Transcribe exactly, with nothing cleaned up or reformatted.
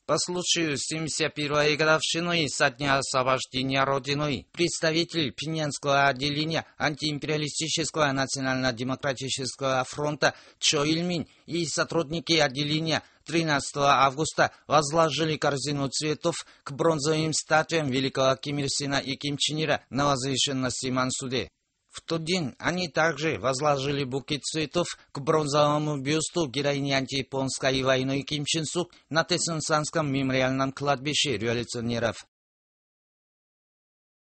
По случаю семьдесят первой годовщины со дня освобождения Родиной представитель Пинянского отделения антиимпериалистического национально-демократического фронта Чо Ильмин и сотрудники отделения тринадцатого августа возложили корзину цветов к бронзовым статуям великого Ким Ир Сена и Ким Чен Ира на возвышенности Мансуде. В тот день они также возложили букет цветов к бронзовому бюсту героини антияпонской войны Ким Чен Сук на Тэсунсанском мемориальном кладбище революционеров.